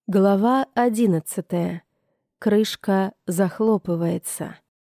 Глава 11. Крышка захлопывается.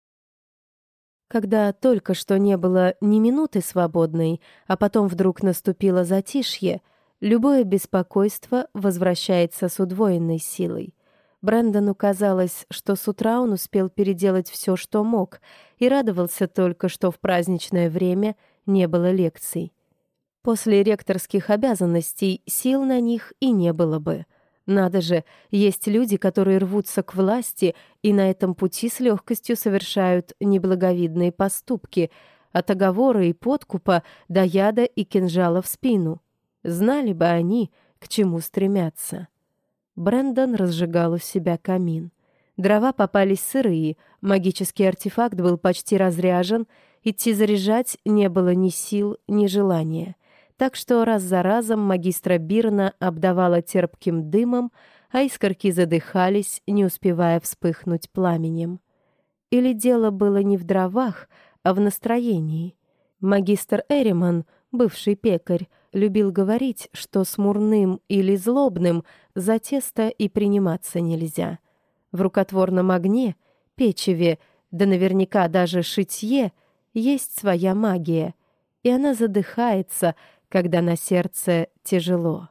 Когда только что не было ни минуты свободной, а потом вдруг наступило затишье, любое беспокойство возвращается с удвоенной силой. Брэндону казалось, что с утра он успел переделать все, что мог, и радовался только, что в праздничное время не было лекций. После ректорских обязанностей сил на них и не было бы. Надо же, есть люди, которые рвутся к власти и на этом пути с легкостью совершают неблаговидные поступки, от оговора и подкупа до яда и кинжала в спину. Знали бы они, к чему стремятся. Брэндон разжигал у себя камин. Дрова попались сырые, магический артефакт был почти разряжен, идти заряжать не было ни сил, ни желания. Так что раз за разом магистра Бирна обдавала терпким дымом, а искорки задыхались, не успевая вспыхнуть пламенем. Или дело было не в дровах, а в настроении. Магистр Эриман, бывший пекарь, любил говорить, что смурным или злобным за тесто и приниматься нельзя. В рукотворном огне, печеве, да наверняка даже шитье, есть своя магия, и она задыхается, когда на сердце тяжело.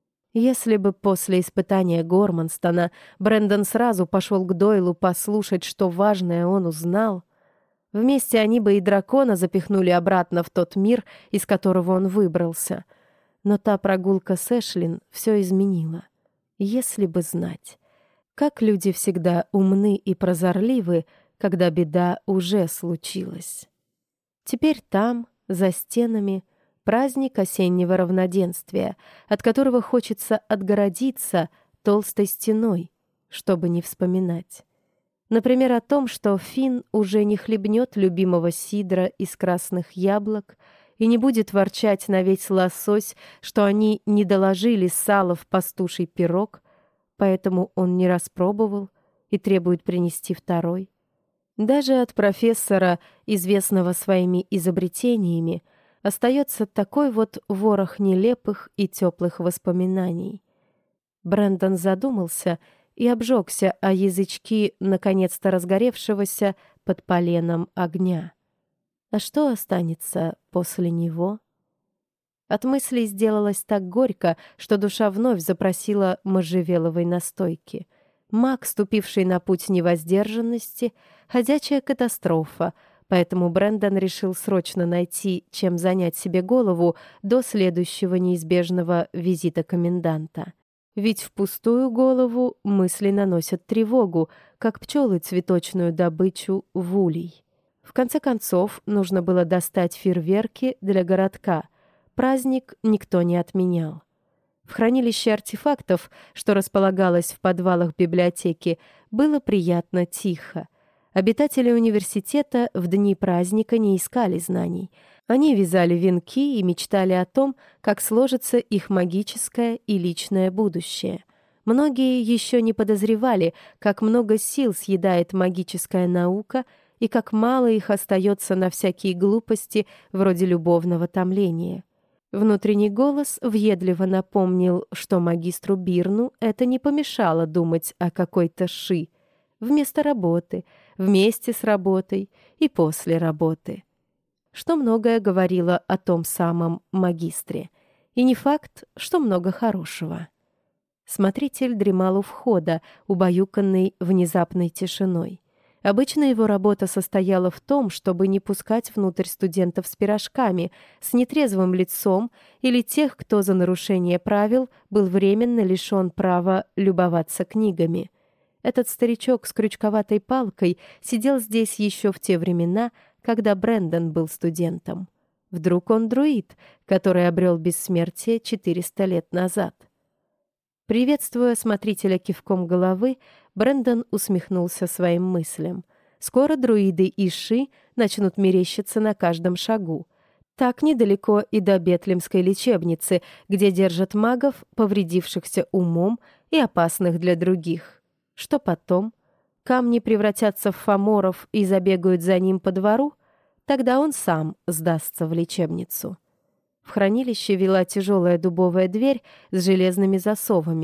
Если бы после испытания Горманстона Брэндон сразу пошел к Дойлу послушать, что важное он узнал, вместе они бы и дракона запихнули обратно в тот мир, из которого он выбрался. Но та прогулка с Эшлин все изменила. Если бы знать. Как люди всегда умны и прозорливы, когда беда уже случилась. Теперь там, за стенами, праздник осеннего равноденствия, от которого хочется отгородиться толстой стеной, чтобы не вспоминать. Например, о том, что Финн уже не хлебнет любимого сидра из красных яблок и не будет ворчать на весь лосось, что они не доложили сало в пастуший пирог, поэтому он не распробовал и требует принести второй. Даже от профессора, известного своими изобретениями, остается такой вот ворох нелепых и теплых воспоминаний. Брэндон задумался и обжегся о язычки наконец-то разгоревшегося под поленом огня. А что останется после него? От мыслей сделалось так горько, что душа вновь запросила можжевеловой настойки. Маг, ступивший на путь невоздержанности, ходячая катастрофа, поэтому Брэндон решил срочно найти, чем занять себе голову до следующего неизбежного визита коменданта. Ведь в пустую голову мысли наносят тревогу, как пчелы цветочную добычу в улей. В конце концов, нужно было достать фейерверки для городка. Праздник никто не отменял. В хранилище артефактов, что располагалось в подвалах библиотеки, было приятно тихо. Обитатели университета в дни праздника не искали знаний. Они вязали венки и мечтали о том, как сложится их магическое и личное будущее. Многие еще не подозревали, как много сил съедает магическая наука и как мало их остается на всякие глупости вроде любовного томления. Внутренний голос въедливо напомнил, что магистру Бирну это не помешало думать о какой-то ши. Вместо работы, вместе с работой и после работы. Что многое говорило о том самом магистре. И не факт, что много хорошего. Смотритель дремал у входа, убаюканный внезапной тишиной. Обычно его работа состояла в том, чтобы не пускать внутрь студентов с пирожками, с нетрезвым лицом или тех, кто за нарушение правил был временно лишен права любоваться книгами. Этот старичок с крючковатой палкой сидел здесь еще в те времена, когда Брэндон был студентом. Вдруг он друид, который обрел бессмертие 400 лет назад. Приветствуя смотрителя кивком головы, Брэндон усмехнулся своим мыслям. Скоро друиды и ши начнут мерещиться на каждом шагу. Так недалеко и до Бетлемской лечебницы, где держат магов, повредившихся умом и опасных для других. Что потом? Камни превратятся в фаморов и забегают за ним по двору? Тогда он сам сдастся в лечебницу. В хранилище вела тяжелая дубовая дверь с железными засовами.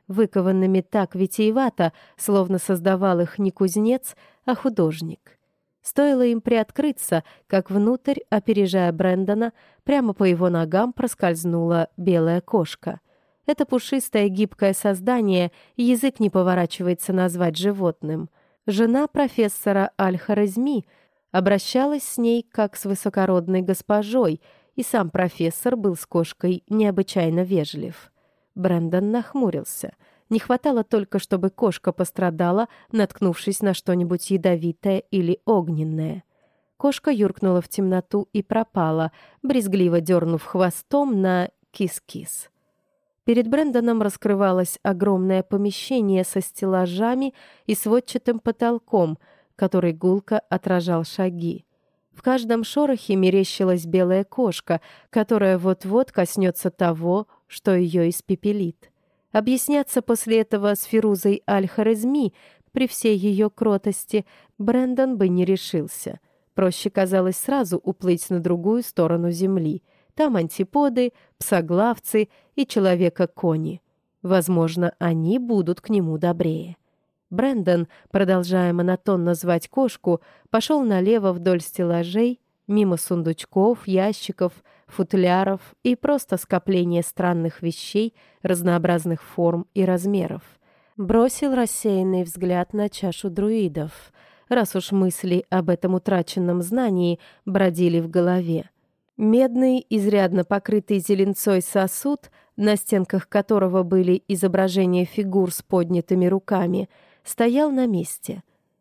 выкованными так витиевато, словно создавал их не кузнец, а художник. Стоило им приоткрыться, как внутрь, опережая Брэндона, прямо по его ногам проскользнула белая кошка. Это пушистое гибкое создание язык не поворачивается назвать животным. Жена профессора Аль-Хорезми обращалась с ней как с высокородной госпожой, и сам профессор был с кошкой необычайно вежлив. Брэндон нахмурился. Не хватало только, чтобы кошка пострадала, наткнувшись на что-нибудь ядовитое или огненное. Кошка юркнула в темноту и пропала, брезгливо дернув хвостом на кис-кис. Перед Брэндоном раскрывалось огромное помещение со стеллажами и сводчатым потолком, который гулко отражал шаги. В каждом шорохе мерещилась белая кошка, которая вот-вот коснется того, что ее испепелит. Объясняться после этого с Фирузой Аль-Хорезми при всей ее кротости Брэндон бы не решился. Проще казалось сразу уплыть на другую сторону земли. Там антиподы, псоглавцы и человека-кони. Возможно, они будут к нему добрее. Брэндон, продолжая монотонно звать кошку, пошел налево вдоль стеллажей, мимо сундучков, ящиков, футляров и просто скопления странных вещей разнообразных форм и размеров. Бросил рассеянный взгляд на чашу друидов, раз уж мысли об этом утраченном знании бродили в голове. Медный, изрядно покрытый зеленцой сосуд, на стенках которого были изображения фигур с поднятыми руками, стоял на месте.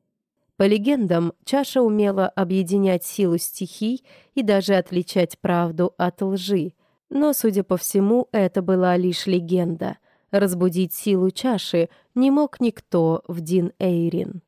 По легендам, чаша умела объединять силу стихий и даже отличать правду от лжи. Но, судя по всему, это была лишь легенда. Разбудить силу чаши не мог никто в Дин-Эйрин.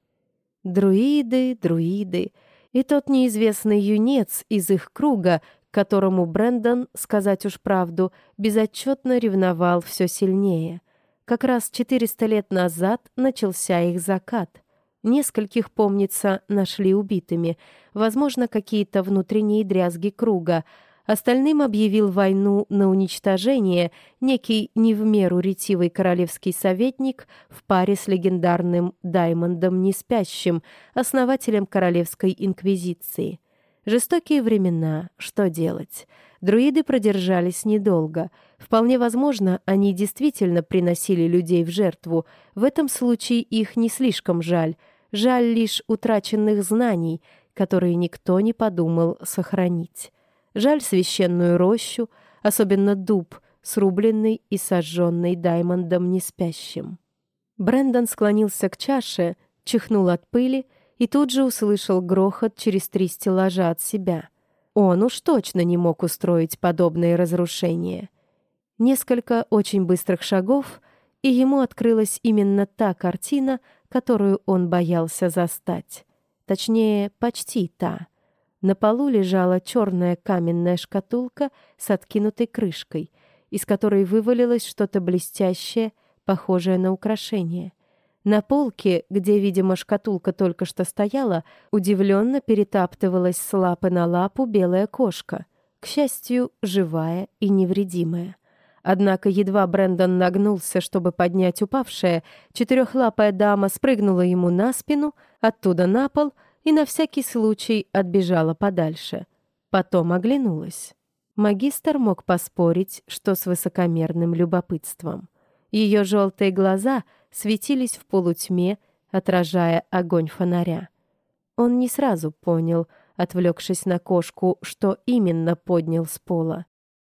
Друиды, друиды. И тот неизвестный юнец из их круга, к которому Брэндон, сказать уж правду, безотчетно ревновал все сильнее. Как раз 400 лет назад начался их закат. Нескольких, помнится, нашли убитыми, возможно, какие-то внутренние дрязги круга. Остальным объявил войну на уничтожение некий не в меру ретивый королевский советник в паре с легендарным Даймондом Неспящим, основателем Королевской инквизиции. Жестокие времена, что делать? Друиды продержались недолго. Вполне возможно, они действительно приносили людей в жертву. В этом случае их не слишком жаль. Жаль лишь утраченных знаний, которые никто не подумал сохранить. Жаль священную рощу, особенно дуб, срубленный и сожженный Даймондом Неспящим. Брэндон склонился к чаше, чихнул от пыли и тут же услышал грохот через 3 стеллажа от себя. Он уж точно не мог устроить подобные разрушения. Несколько очень быстрых шагов, и ему открылась именно та картина, которую он боялся застать. Точнее, почти та. На полу лежала черная каменная шкатулка с откинутой крышкой, из которой вывалилось что-то блестящее, похожее на украшение. На полке, где, видимо, шкатулка только что стояла, удивленно перетаптывалась с лапы на лапу белая кошка, к счастью, живая и невредимая. Однако едва Брэндон нагнулся, чтобы поднять упавшее, четырехлапая дама спрыгнула ему на спину, оттуда на пол и на всякий случай отбежала подальше. Потом оглянулась. Магистр мог поспорить, что с высокомерным любопытством. Ее желтые глаза светились в полутьме, отражая огонь фонаря. Он не сразу понял, отвлекшись на кошку, что именно поднял с пола.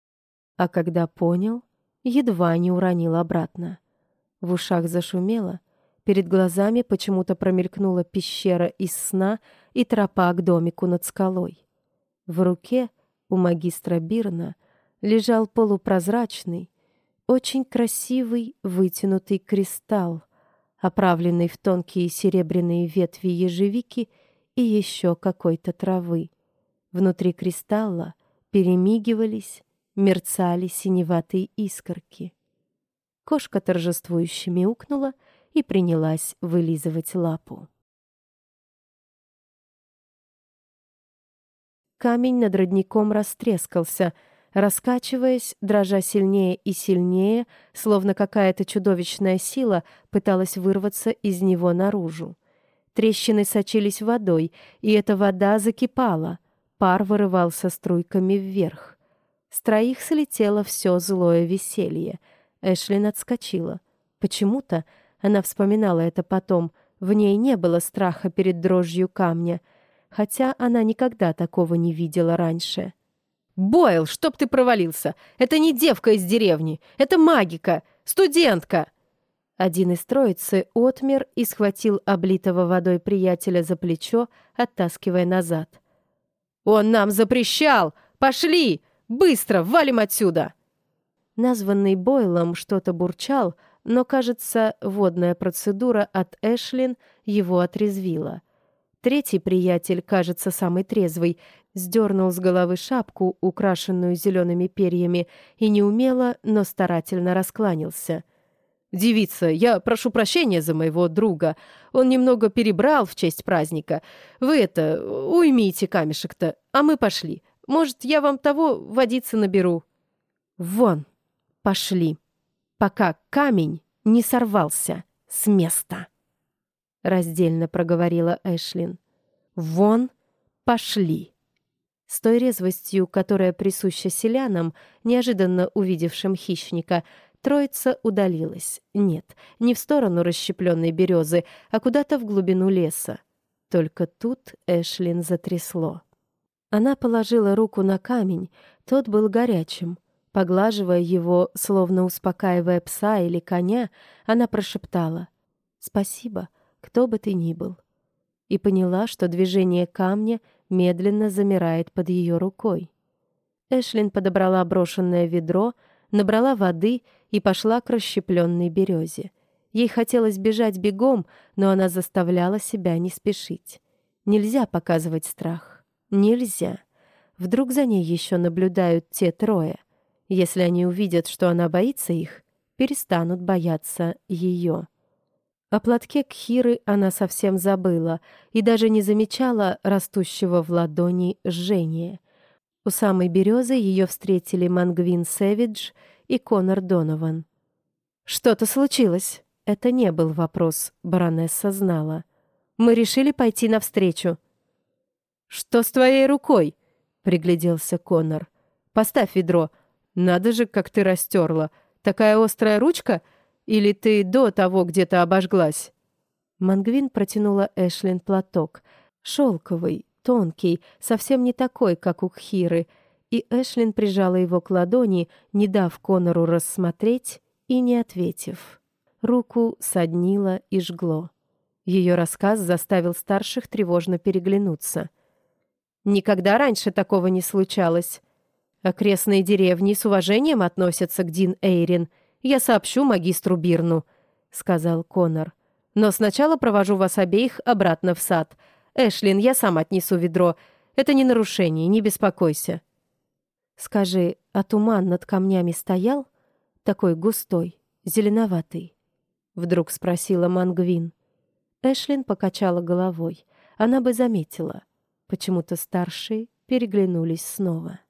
А когда понял, едва не уронил обратно. В ушах зашумело, перед глазами почему-то промелькнула пещера из сна и тропа к домику над скалой. В руке у магистра Бирна лежал полупрозрачный, очень красивый вытянутый кристалл, оправленный в тонкие серебряные ветви ежевики и еще какой-то травы. Внутри кристалла перемигивались, мерцали синеватые искорки. Кошка торжествующе мяукнула и принялась вылизывать лапу. Камень над родником растрескался, Раскачиваясь, дрожа сильнее и сильнее, словно какая-то чудовищная сила пыталась вырваться из него наружу. Трещины сочились водой, и эта вода закипала. Пар вырывался струйками вверх. С троих слетело все злое веселье. Эшлин отскочила. Почему-то, она вспоминала это потом, в ней не было страха перед дрожью камня, хотя она никогда такого не видела раньше. «Бойл, чтоб ты провалился! Это не девка из деревни! Это магика! Студентка!» Один из троицы отмер и схватил облитого водой приятеля за плечо, оттаскивая назад. «Он нам запрещал! Пошли! Быстро, валим отсюда!» Названный Бойлом что-то бурчал, но, кажется, водная процедура от Эшлин его отрезвила. Третий приятель, кажется, самый трезвый, сдернул с головы шапку, украшенную зелеными перьями, и неумело, но старательно раскланялся. «Девица, я прошу прощения за моего друга. Он немного перебрал в честь праздника. Вы уймите камешек-то, а мы пошли. Может, я вам того водицы наберу?» «Вон, пошли, пока камень не сорвался с места», — раздельно проговорила Эшлин. «Вон, пошли». С той резвостью, которая присуща селянам, неожиданно увидевшим хищника, троица удалилась. Нет, не в сторону расщепленной березы, а куда-то в глубину леса. Только тут Эшлин затрясло. Она положила руку на камень, тот был горячим. Поглаживая его, словно успокаивая пса или коня, она прошептала: «Спасибо, кто бы ты ни был», и поняла, что движение камня медленно замирает под ее рукой. Эшлин подобрала брошенное ведро, набрала воды и пошла к расщепленной березе. Ей хотелось бежать бегом, но она заставляла себя не спешить. Нельзя показывать страх. Нельзя. Вдруг за ней еще наблюдают те трое. Если они увидят, что она боится их, перестанут бояться ее. О платке Кхиры она совсем забыла и даже не замечала растущего в ладони жжения. У самой березы ее встретили Мангвин Сэвидж и Конор Донован. «Что-то случилось?» Это не был вопрос, баронесса знала. «Мы решили пойти навстречу». «Что с твоей рукой?» — пригляделся Конор. «Поставь ведро. Надо же, как ты растерла. Такая острая ручка? Или ты до того где-то обожглась?» Мангвин протянула Эшлин платок. Шелковый, тонкий, совсем не такой, как у Кхиры, и Эшлин прижала его к ладони, не дав Конору рассмотреть и не ответив. Руку соднило и жгло. Ее рассказ заставил старших тревожно переглянуться. «Никогда раньше такого не случалось. Окрестные деревни с уважением относятся к Дин Эйрин. Я сообщу магистру Бирну», — сказал Конор. «Но сначала провожу вас обеих обратно в сад. Эшлин, я сам отнесу ведро. Это не нарушение, не беспокойся». «Скажи, а туман над камнями стоял? Такой густой, зеленоватый?» — вдруг спросила Мангвин. Эшлин покачала головой. Она бы заметила. Почему-то старшие переглянулись снова.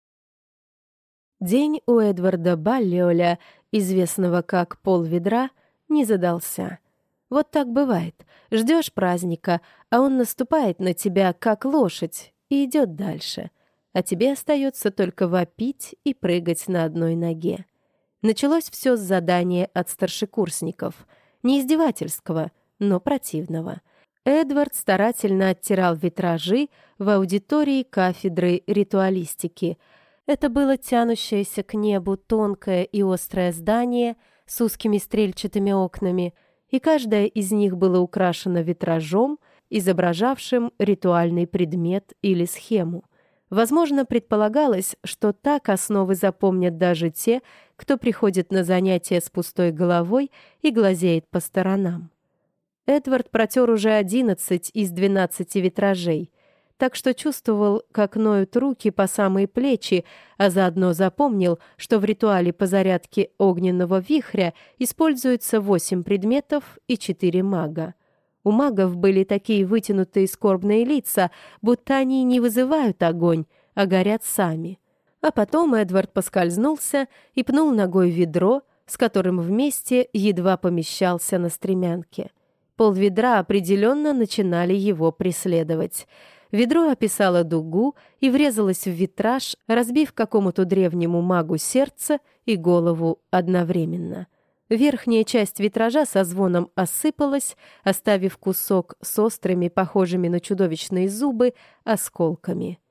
День у Эдварда Баллиоля, известного как Пол Ведра, не задался. Вот так бывает. Ждешь праздника, а он наступает на тебя, как лошадь, и идет дальше. А тебе остается только вопить и прыгать на одной ноге. Началось все с задания от старшекурсников. Не издевательского, но противного. Эдвард старательно оттирал витражи в аудитории кафедры ритуалистики. Это было тянущееся к небу тонкое и острое здание с узкими стрельчатыми окнами, и каждое из них было украшено витражом, изображавшим ритуальный предмет или схему. Возможно, предполагалось, что так основы запомнят даже те, кто приходит на занятия с пустой головой и глазеет по сторонам. Эдвард протер уже 11 из 12 витражей, так что чувствовал, как ноют руки по самые плечи, а заодно запомнил, что в ритуале по зарядке огненного вихря используется 8 предметов и 4 мага. У магов были такие вытянутые скорбные лица, будто они не вызывают огонь, а горят сами. А потом Эдвард поскользнулся и пнул ногой ведро, с которым вместе едва помещался на стремянке. Полведра определенно начинали его преследовать. Ведро описало дугу и врезалось в витраж, разбив какому-то древнему магу сердце и голову одновременно. Верхняя часть витража со звоном осыпалась, оставив кусок с острыми, похожими на чудовищные зубы, осколками.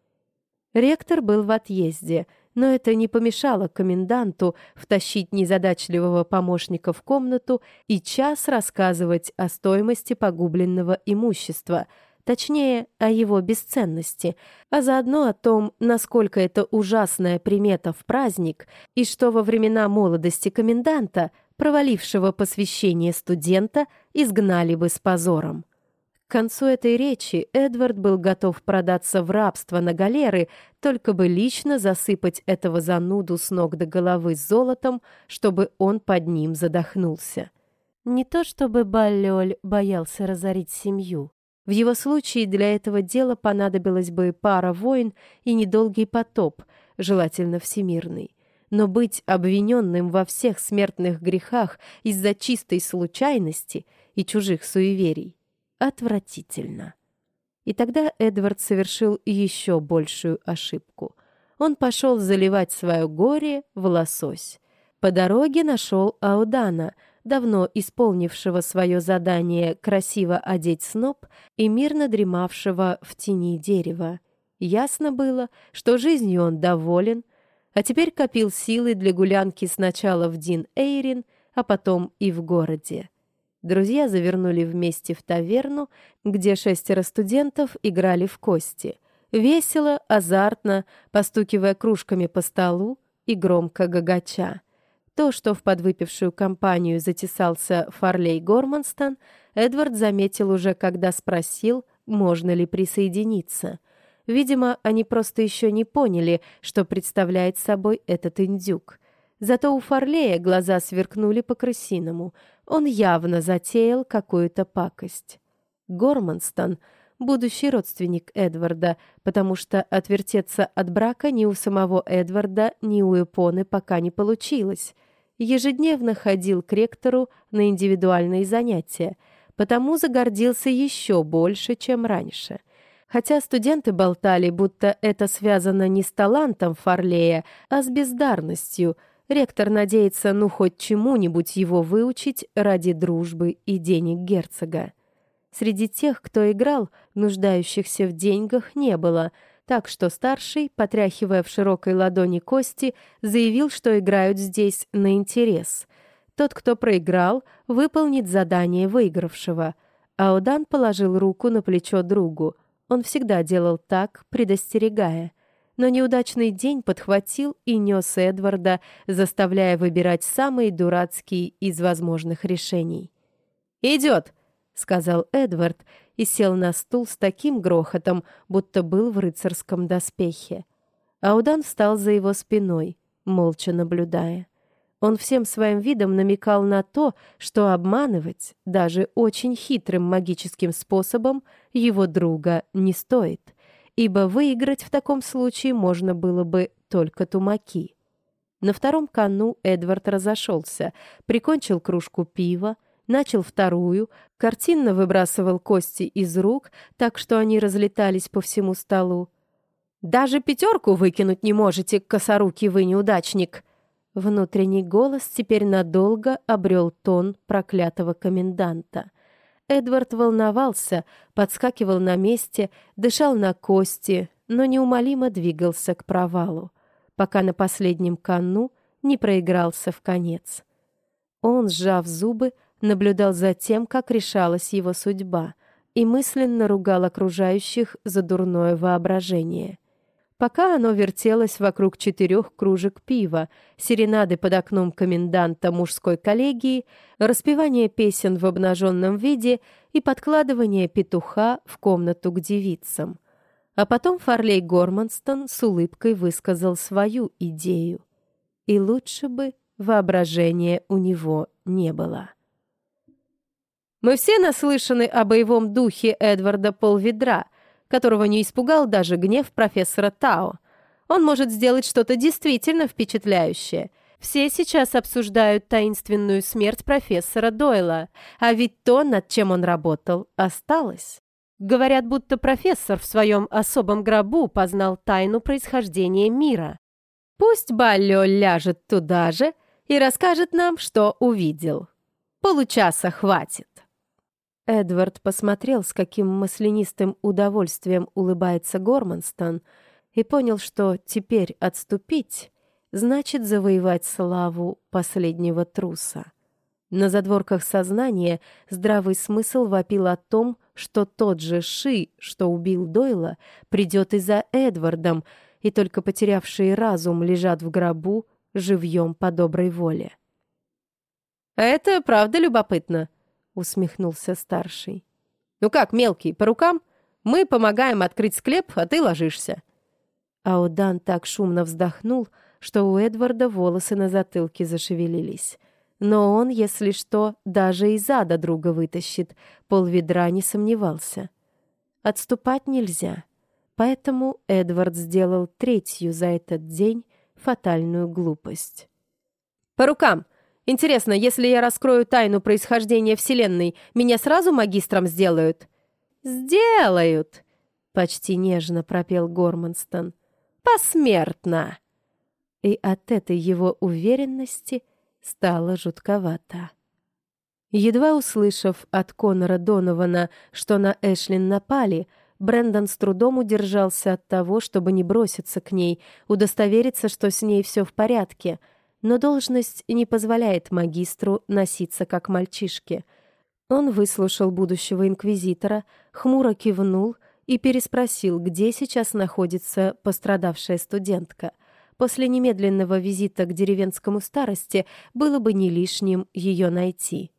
Ректор был в отъезде, но это не помешало коменданту втащить незадачливого помощника в комнату и час рассказывать о стоимости погубленного имущества, точнее, о его бесценности, а заодно о том, насколько это ужасная примета в праздник и что во времена молодости коменданта, провалившего посвящение студента, изгнали бы с позором. К концу этой речи Эдвард был готов продаться в рабство на галеры, только бы лично засыпать этого зануду с ног до головы золотом, чтобы он под ним задохнулся. Не то чтобы Баллёль боялся разорить семью. В его случае для этого дела понадобилась бы пара войн и недолгий потоп, желательно всемирный. Но быть обвиненным во всех смертных грехах из-за чистой случайности и чужих суеверий отвратительно. И тогда Эдвард совершил еще большую ошибку. Он пошел заливать свое горе в лосось. По дороге нашел Аудана, давно исполнившего свое задание красиво одеть сноп и мирно дремавшего в тени дерева. Ясно было, что жизнью он доволен, а теперь копил силы для гулянки сначала в Дин-Эйрин, а потом и в городе. Друзья завернули вместе в таверну, где 6 студентов играли в кости. Весело, азартно, постукивая кружками по столу и громко гогоча. То, что в подвыпившую компанию затесался Фарлей Горманстон, Эдвард заметил уже, когда спросил, можно ли присоединиться. Видимо, они просто еще не поняли, что представляет собой этот индюк. Зато у Фарлея глаза сверкнули по-крысиному. Он явно затеял какую-то пакость. Горманстон — будущий родственник Эдварда, потому что отвертеться от брака ни у самого Эдварда, ни у Эпоны пока не получилось. Ежедневно ходил к ректору на индивидуальные занятия, потому загордился еще больше, чем раньше. Хотя студенты болтали, будто это связано не с талантом Фарлея, а с бездарностью, ректор надеется, хоть чему-нибудь его выучить ради дружбы и денег герцога. Среди тех, кто играл, нуждающихся в деньгах не было, так что старший, потряхивая в широкой ладони кости, заявил, что играют здесь на интерес. Тот, кто проиграл, выполнит задание выигравшего. Аудан положил руку на плечо другу. Он всегда делал так, предостерегая. Но неудачный день подхватил и нес Эдварда, заставляя выбирать самые дурацкие из возможных решений. «Идет!» — сказал Эдвард и сел на стул с таким грохотом, будто был в рыцарском доспехе. Аудан встал за его спиной, молча наблюдая. Он всем своим видом намекал на то, что обманывать, даже очень хитрым магическим способом, его друга не стоит, ибо выиграть в таком случае можно было бы только тумаки. На втором кону Эдвард разошелся, прикончил кружку пива, начал вторую, картинно выбрасывал кости из рук, так что они разлетались по всему столу. «Даже 5 выкинуть не можете, косорукий вы неудачник!» Внутренний голос теперь надолго обрел тон проклятого коменданта. Эдвард волновался, подскакивал на месте, дышал на кости, но неумолимо двигался к провалу, пока на последнем кону не проигрался в конец. Он, сжав зубы, наблюдал за тем, как решалась его судьба, и мысленно ругал окружающих за дурное воображение. Пока оно вертелось вокруг 4 кружек пива, серенады под окном коменданта мужской коллегии, распевание песен в обнаженном виде и подкладывание петуха в комнату к девицам. А потом Фарлей Горманстон с улыбкой высказал свою идею. И лучше бы воображения у него не было. «Мы все наслышаны о боевом духе Эдварда Полведра, которого не испугал даже гнев профессора Тао. Он может сделать что-то действительно впечатляющее. Все сейчас обсуждают таинственную смерть профессора Дойла, а ведь то, над чем он работал, осталось. Говорят, будто профессор в своем особом гробу познал тайну происхождения мира. Пусть Баллио ляжет туда же и расскажет нам, что увидел. Получаса хватит. Эдвард посмотрел, с каким маслянистым удовольствием улыбается Горманстон, и понял, что теперь отступить значит завоевать славу последнего труса. На задворках сознания здравый смысл вопил о том, что тот же Ши, что убил Дойла, придет и за Эдвардом, и только потерявшие разум лежат в гробу живьем по доброй воле. «Это правда любопытно», — усмехнулся старший. «Ну как, мелкий, по рукам? Мы помогаем открыть склеп, а ты ложишься». Аудан так шумно вздохнул, что у Эдварда волосы на затылке зашевелились. Но он, если что, даже из ада друга вытащит, полведра не сомневался. Отступать нельзя, поэтому Эдвард сделал третью за этот день фатальную глупость. «По рукам! Интересно, если я раскрою тайну происхождения Вселенной, меня сразу магистром сделают?» «Сделают!» — почти нежно пропел Горманстон. «Посмертно!» И от этой его уверенности стало жутковато. Едва услышав от Конора Донована, что на Эшлин напали, Брэндон с трудом удержался от того, чтобы не броситься к ней, удостовериться, что с ней все в порядке, но должность не позволяет магистру носиться как мальчишке. Он выслушал будущего инквизитора, хмуро кивнул и переспросил, где сейчас находится пострадавшая студентка. После немедленного визита к деревенскому старости было бы не лишним ее найти.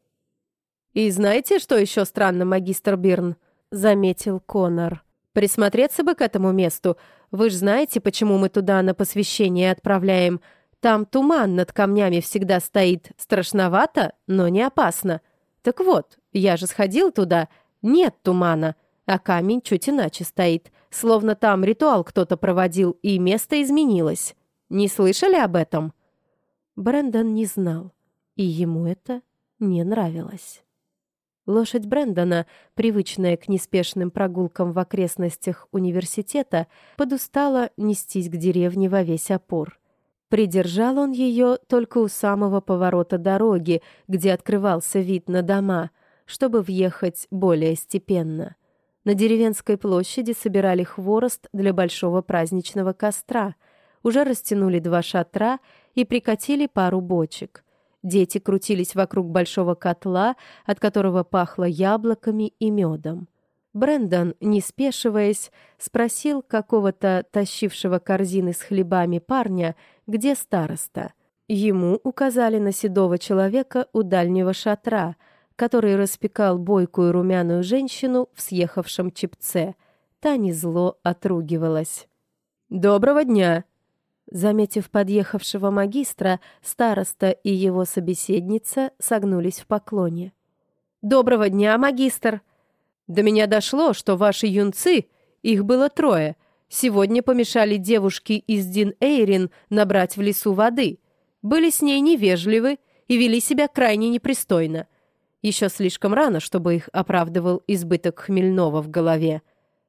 «И знаете, что еще странно, магистр Бирн?» — заметил Конор. «Присмотреться бы к этому месту. Вы ж знаете, почему мы туда на посвящение отправляем. Там туман над камнями всегда стоит. Страшновато, но не опасно. Так вот, я же сходил туда. Нет тумана, а камень чуть иначе стоит. Словно там ритуал кто-то проводил, и место изменилось. Не слышали об этом?» Брэндон не знал, и ему это не нравилось. Лошадь Брэндона, привычная к неспешным прогулкам в окрестностях университета, подустала нестись к деревне во весь опор. Придержал он ее только у самого поворота дороги, где открывался вид на дома, чтобы въехать более степенно. На деревенской площади собирали хворост для большого праздничного костра, уже растянули 2 шатра и прикатили пару бочек. Дети крутились вокруг большого котла, от которого пахло яблоками и медом. Брэндон, не спешиваясь, спросил какого-то тащившего корзины с хлебами парня, где староста. Ему указали на седого человека у дальнего шатра, который распекал бойкую румяную женщину в съехавшем чепце. Та незло отругивалась. «Доброго дня!» Заметив подъехавшего магистра, староста и его собеседница согнулись в поклоне. «Доброго дня, магистр! До меня дошло, что ваши юнцы, их было 3, сегодня помешали девушке из Дин Эйрин набрать в лесу воды. Были с ней невежливы и вели себя крайне непристойно. Еще слишком рано, чтобы их оправдывал избыток хмельного в голове.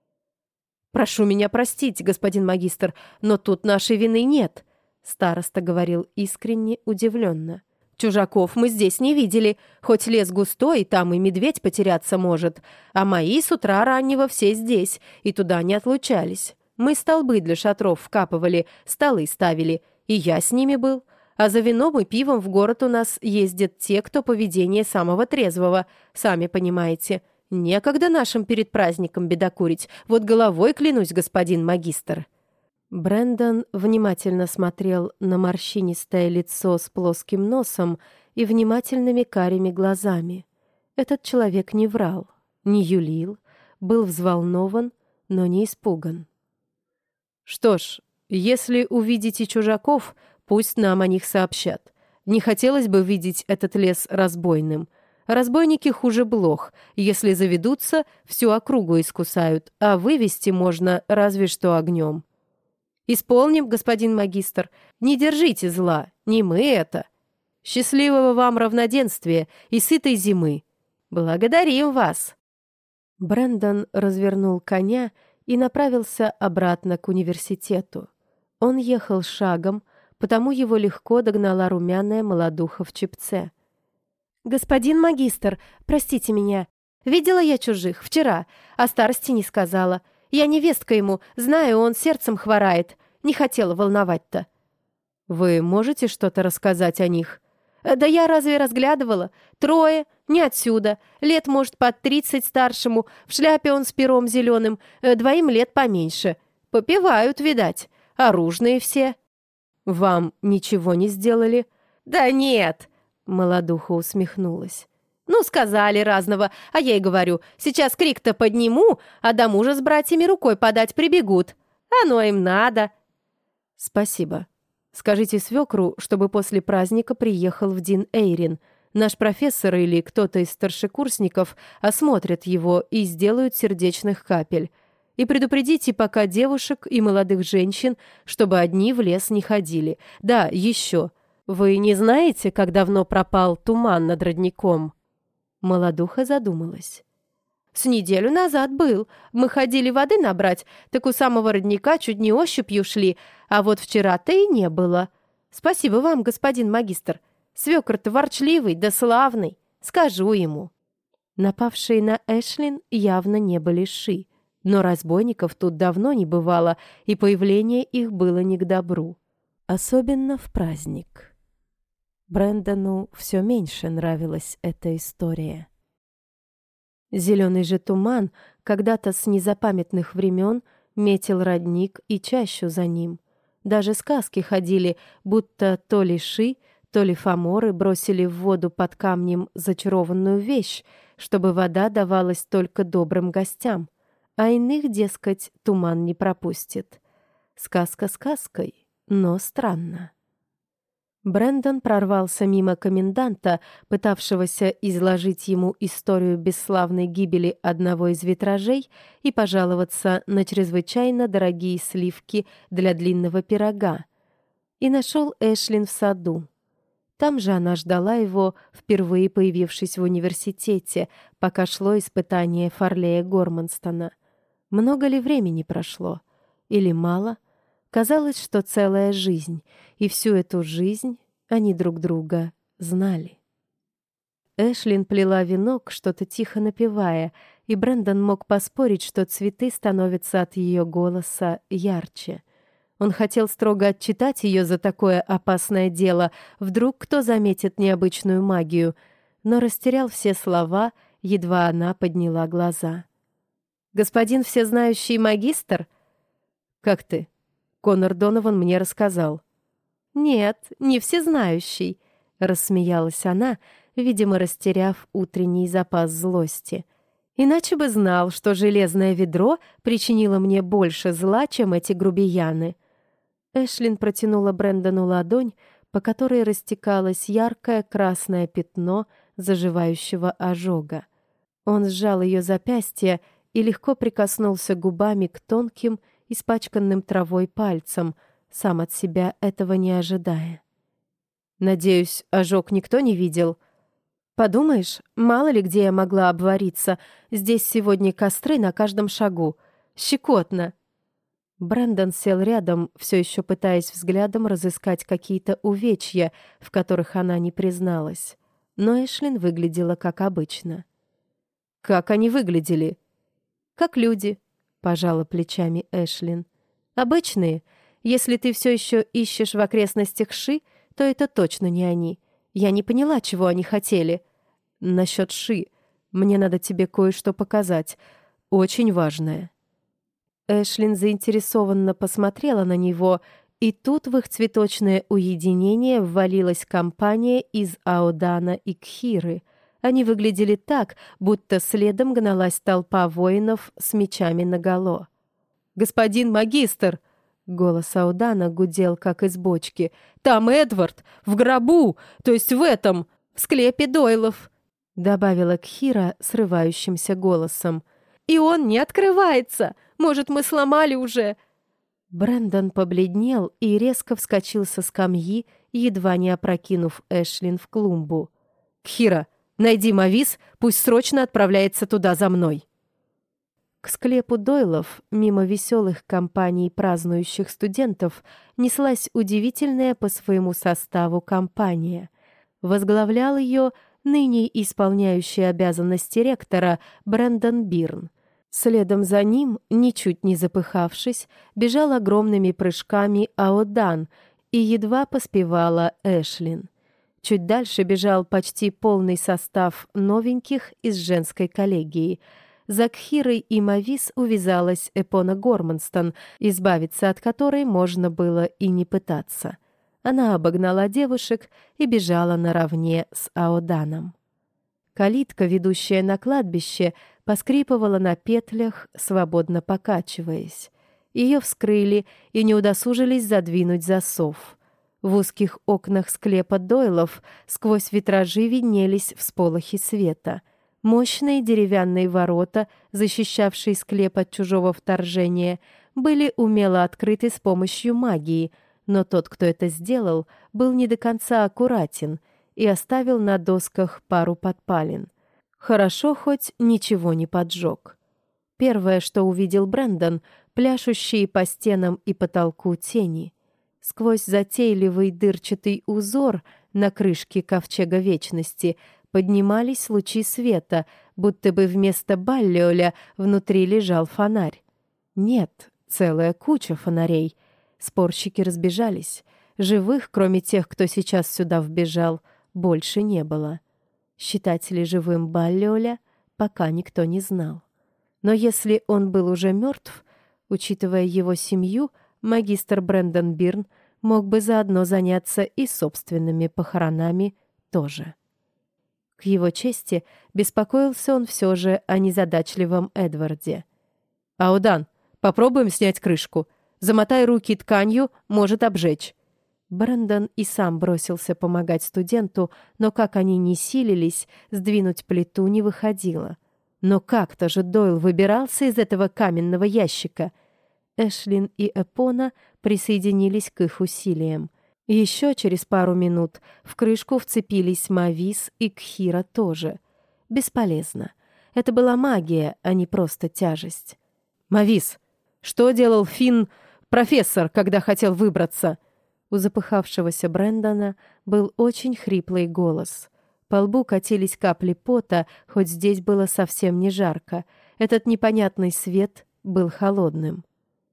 «Прошу меня простить, господин магистр, но тут нашей вины нет», — староста говорил искренне удивленно. «Чужаков мы здесь не видели, хоть лес густой, там и медведь потеряться может, а мои с утра раннего все здесь, и туда не отлучались. Мы столбы для шатров вкапывали, столы ставили, и я с ними был. А за вином и пивом в город у нас ездят те, кто поведение самого трезвого, сами понимаете». Некогда нашим перед праздником бедокурить. Вот головой клянусь, господин магистр». Брэндон внимательно смотрел на морщинистое лицо с плоским носом и внимательными карими глазами. Этот человек не врал, не юлил, был взволнован, но не испуган. «Что ж, если увидите чужаков, пусть нам о них сообщат. Не хотелось бы видеть этот лес разбойным. Разбойники хуже блох. Если заведутся, всю округу искусают, а вывести можно разве что огнем». «Исполним, господин магистр. Не держите зла, не мы это. Счастливого вам равноденствия и сытой зимы. Благодарим вас!» Брэндон развернул коня и направился обратно к университету. Он ехал шагом, потому его легко догнала румяная молодуха в чепце. «Господин магистр, простите меня. Видела я чужих вчера, о старости не сказала. Я невестка ему, знаю, он сердцем хворает. Не хотела волновать-то». «Вы можете что-то рассказать о них?» «Да я разве разглядывала? 3, не отсюда. Лет, может, под 30 старшему. В шляпе он с пером зеленым. 2 лет поменьше. Попивают, видать. Оружные все». «Вам ничего не сделали?» «Да нет!» — молодуха усмехнулась. «Ну, сказали разного, а я и говорю, сейчас крик-то подниму, а до мужа с братьями рукой подать прибегут. Оно им надо». «Спасибо. Скажите свекру, чтобы после праздника приехал в Дин Эйрин. Наш профессор или кто-то из старшекурсников осмотрят его и сделают сердечных капель. И предупредите пока девушек и молодых женщин, чтобы одни в лес не ходили. Да, еще. Вы не знаете, как давно пропал туман над родником?» Молодуха задумалась. «С неделю назад был. Мы ходили воды набрать, так у самого родника чуть не ощупью шли, а вот вчера-то и не было. Спасибо вам, господин магистр. Свекр-то ворчливый да славный. Скажу ему». Напавшие на Эшлин явно не были ши, но разбойников тут давно не бывало, и появление их было не к добру. Особенно в праздник. Брэндону все меньше нравилась эта история. Зеленый же туман когда-то с незапамятных времен метил родник и чащу за ним. Даже сказки ходили, будто то ли ши, то ли фаморы бросили в воду под камнем зачарованную вещь, чтобы вода давалась только добрым гостям, а иных, дескать, туман не пропустит. Сказка сказкой, но странно. Брэндон прорвался мимо коменданта, пытавшегося изложить ему историю бесславной гибели одного из витражей и пожаловаться на чрезвычайно дорогие сливки для длинного пирога, и нашел Эшлин в саду. Там же она ждала его, впервые появившись в университете, пока шло испытание Фарлея Горманстона. Много ли времени прошло? Или мало? Казалось, что целая жизнь, и всю эту жизнь они друг друга знали. Эшлин плела венок, что-то тихо напевая, и Брэндон мог поспорить, что цветы становятся от ее голоса ярче. Он хотел строго отчитать ее за такое опасное дело, вдруг кто заметит необычную магию, но растерял все слова, едва она подняла глаза. «Господин всезнающий магистр?» «Как ты?» Конор Донован мне рассказал. «Нет, не всезнающий», — рассмеялась она, видимо, растеряв утренний запас злости. «Иначе бы знал, что железное ведро причинило мне больше зла, чем эти грубияны». Эшлин протянула Брэндону ладонь, по которой растекалось яркое красное пятно заживающего ожога. Он сжал ее запястье и легко прикоснулся губами к тонким, испачканным травой пальцем, сам от себя этого не ожидая. «Надеюсь, ожог никто не видел?» «Подумаешь, мало ли где я могла обвариться. Здесь сегодня костры на каждом шагу. Щекотно!» Брэндон сел рядом, все еще пытаясь взглядом разыскать какие-то увечья, в которых она не призналась. Но Эшлин выглядела как обычно. «Как они выглядели?» «Как люди», — пожала плечами Эшлин. «Обычные. Если ты все еще ищешь в окрестностях Ши, то это точно не они. Я не поняла, чего они хотели. Насчет Ши. Мне надо тебе кое-что показать. Очень важное». Эшлин заинтересованно посмотрела на него, и тут в их цветочное уединение ввалилась компания из Аодана и Кхиры. Они выглядели так, будто следом гналась толпа воинов с мечами наголо. «Господин магистр!» — голос Аудана гудел, как из бочки. «Там Эдвард! В гробу! То есть в этом! В склепе Дойлов!» — добавила Кхира срывающимся голосом. «И он не открывается! Может, мы сломали уже?» Брэндон побледнел и резко вскочил со скамьи, едва не опрокинув Эшлин в клумбу. «Кхира, найди Мавис, пусть срочно отправляется туда за мной!» К склепу Дойлов, мимо веселых компаний празднующих студентов, неслась удивительная по своему составу компания. Возглавлял ее ныне исполняющий обязанности ректора Брэндон Бирн. Следом за ним, ничуть не запыхавшись, бежал огромными прыжками Аодан и едва поспевала Эшлин. Чуть дальше бежал почти полный состав новеньких из женской коллегии. За Кхирой и Мавис увязалась Эпона Горманстон, избавиться от которой можно было и не пытаться. Она обогнала девушек и бежала наравне с Аоданом. Калитка, ведущая на кладбище, поскрипывала на петлях, свободно покачиваясь. Ее вскрыли и не удосужились задвинуть засов. В узких окнах склепа Дойлов сквозь витражи виднелись всполохи света. Мощные деревянные ворота, защищавшие склеп от чужого вторжения, были умело открыты с помощью магии, но тот, кто это сделал, был не до конца аккуратен и оставил на досках пару подпалин. Хорошо, хоть ничего не поджег. Первое, что увидел Брэндон, пляшущие по стенам и потолку тени. Сквозь затейливый дырчатый узор на крышке ковчега вечности поднимались лучи света, будто бы вместо Баллиоля внутри лежал фонарь. Нет, целая куча фонарей. Спорщики разбежались. Живых, кроме тех, кто сейчас сюда вбежал, больше не было. Считать ли живым Баллиоля, пока никто не знал. Но если он был уже мертв, учитывая его семью, магистр Брэндон Бирн мог бы заодно заняться и собственными похоронами тоже. К его чести, беспокоился он все же о незадачливом Эдварде. «Аодан, попробуем снять крышку. Замотай руки тканью, может обжечь». Брэндон и сам бросился помогать студенту, но как они ни силились, сдвинуть плиту не выходило. Но как-то же Дойл выбирался из этого каменного ящика. Эшлин и Эпона присоединились к их усилиям. Еще через пару минут в крышку вцепились Мавис и Кхира тоже. Бесполезно. Это была магия, а не просто тяжесть. «Мавис, что делал профессор, когда хотел выбраться?» У запыхавшегося Брэндона был очень хриплый голос. По лбу катились капли пота, хоть здесь было совсем не жарко. Этот непонятный свет был холодным.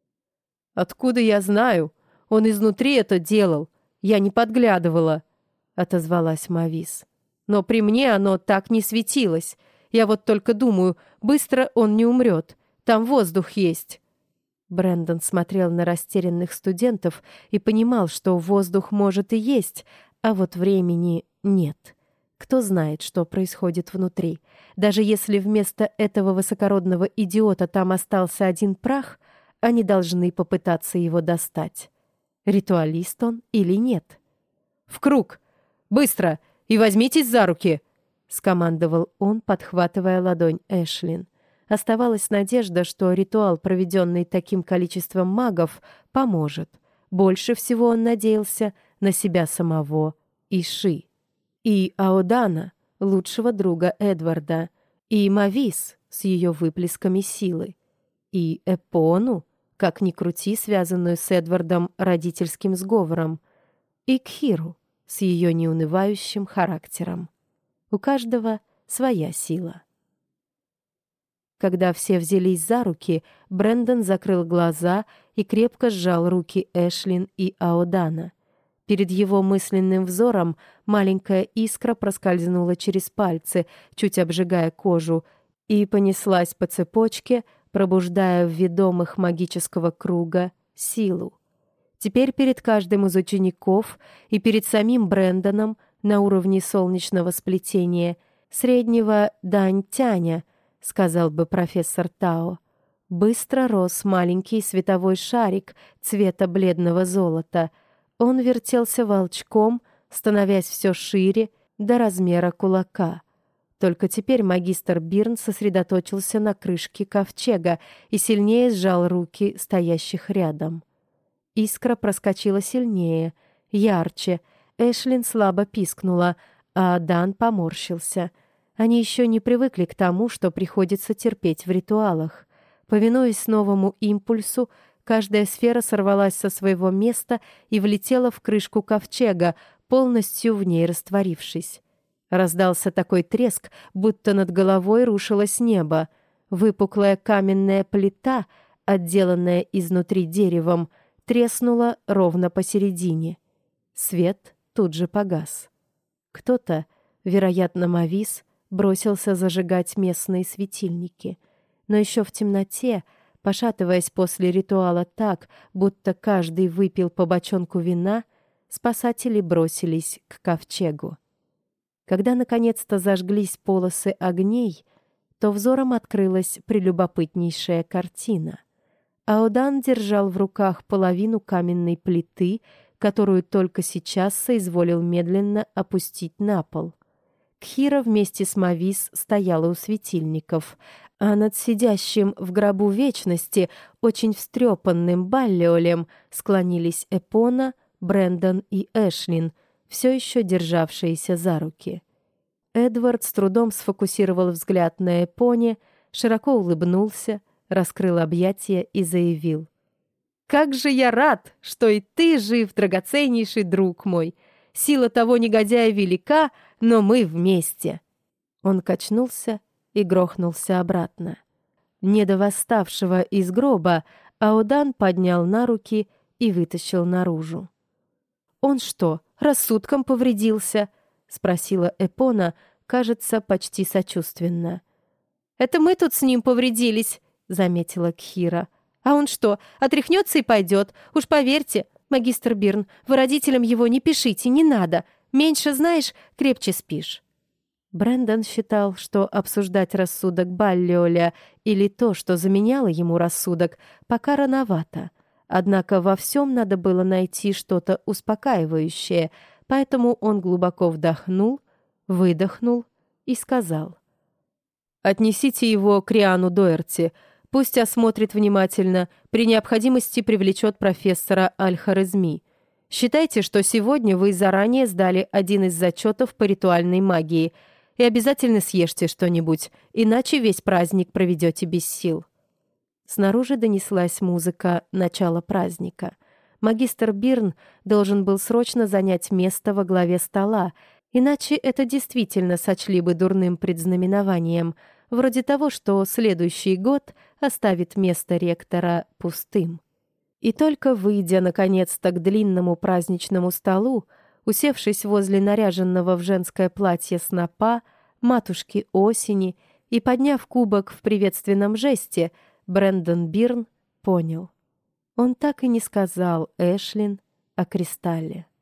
«Откуда я знаю? Он изнутри это делал. Я не подглядывала», — отозвалась Мавис. «Но при мне оно так не светилось. Я вот только думаю, быстро он не умрет. Там воздух есть». Брэндон смотрел на растерянных студентов и понимал, что воздух может и есть, а вот времени нет. Кто знает, что происходит внутри. Даже если вместо этого высокородного идиота там остался один прах, они должны попытаться его достать. Ритуалист он или нет? «В круг! Быстро! И возьмитесь за руки!» — скомандовал он, подхватывая ладонь Эшлин. Оставалась надежда, что ритуал, проведенный таким количеством магов, поможет. Больше всего он надеялся на себя самого и Ши. И Аодана, лучшего друга Эдварда, и Мавис с ее выплесками силы, и Эпону, как ни крути, связанную с Эдвардом родительским сговором, и Кхиру с ее неунывающим характером. У каждого своя сила. Когда все взялись за руки, Брэндон закрыл глаза и крепко сжал руки Эшлин и Аодана. Перед его мысленным взором маленькая искра проскользнула через пальцы, чуть обжигая кожу, и понеслась по цепочке, пробуждая в ведомых магического круга силу. Теперь перед каждым из учеников и перед самим Брэндоном на уровне солнечного сплетения среднего Дань-Тяня, сказал бы профессор Тао, быстро рос маленький световой шарик цвета бледного золота. Он вертелся волчком, становясь все шире до размера кулака. Только теперь магистр Бирн сосредоточился на крышке ковчега и сильнее сжал руки стоящих рядом. Искра проскочила сильнее, ярче. Эшлин слабо пискнула, а Дан поморщился. Они еще не привыкли к тому, что приходится терпеть в ритуалах. Повинуясь новому импульсу, каждая сфера сорвалась со своего места и влетела в крышку ковчега, полностью в ней растворившись. Раздался такой треск, будто над головой рушилось небо. Выпуклая каменная плита, отделанная изнутри деревом, треснула ровно посередине. Свет тут же погас. Кто-то, вероятно, Мавис, бросился зажигать местные светильники. Но еще в темноте, пошатываясь после ритуала так, будто каждый выпил по бочонку вина, спасатели бросились к ковчегу. Когда наконец-то зажглись полосы огней, то взором открылась прелюбопытнейшая картина. Аодан держал в руках половину каменной плиты, которую только сейчас соизволил медленно опустить на пол. Кхира вместе с Мавис стояла у светильников, а над сидящим в гробу вечности, очень встрепанным Баллиолем, склонились Эпона, Брэндон и Эшлин, все еще державшиеся за руки. Эдвард с трудом сфокусировал взгляд на Эпоне, широко улыбнулся, раскрыл объятия и заявил: «Как же я рад, что и ты жив, драгоценнейший друг мой! Сила того негодяя велика, но мы вместе!» Он качнулся и грохнулся обратно. Недовосставшего из гроба Аодан поднял на руки и вытащил наружу. «Он что, рассудком повредился?» — спросила Эпона, кажется, почти сочувственно. «Это мы тут с ним повредились», — заметила Кхира. «А он что, отряхнется и пойдет? Уж поверьте, магистр Бирн, вы родителям его не пишите, не надо. Меньше знаешь, крепче спишь». Брэндон считал, что обсуждать рассудок Баллиоля или то, что заменяло ему рассудок, пока рановато. Однако во всем надо было найти что-то успокаивающее, поэтому он глубоко вдохнул, выдохнул и сказал: «Отнесите его к Риану Доерти. Пусть осмотрит внимательно, при необходимости привлечет профессора Аль-Хорезми. Считайте, что сегодня вы заранее сдали один из зачетов по ритуальной магии, и обязательно съешьте что-нибудь, иначе весь праздник проведете без сил». Снаружи донеслась музыка начала праздника. Магистр Бирн должен был срочно занять место во главе стола, иначе это действительно сочли бы дурным предзнаменованием, вроде того, что следующий год оставит место ректора пустым. И только выйдя, наконец-то, к длинному праздничному столу, усевшись возле наряженного в женское платье снопа, матушки осени и подняв кубок в приветственном жесте, Брэндон Бирн понял. Он так и не сказал Эшлин о кристалле.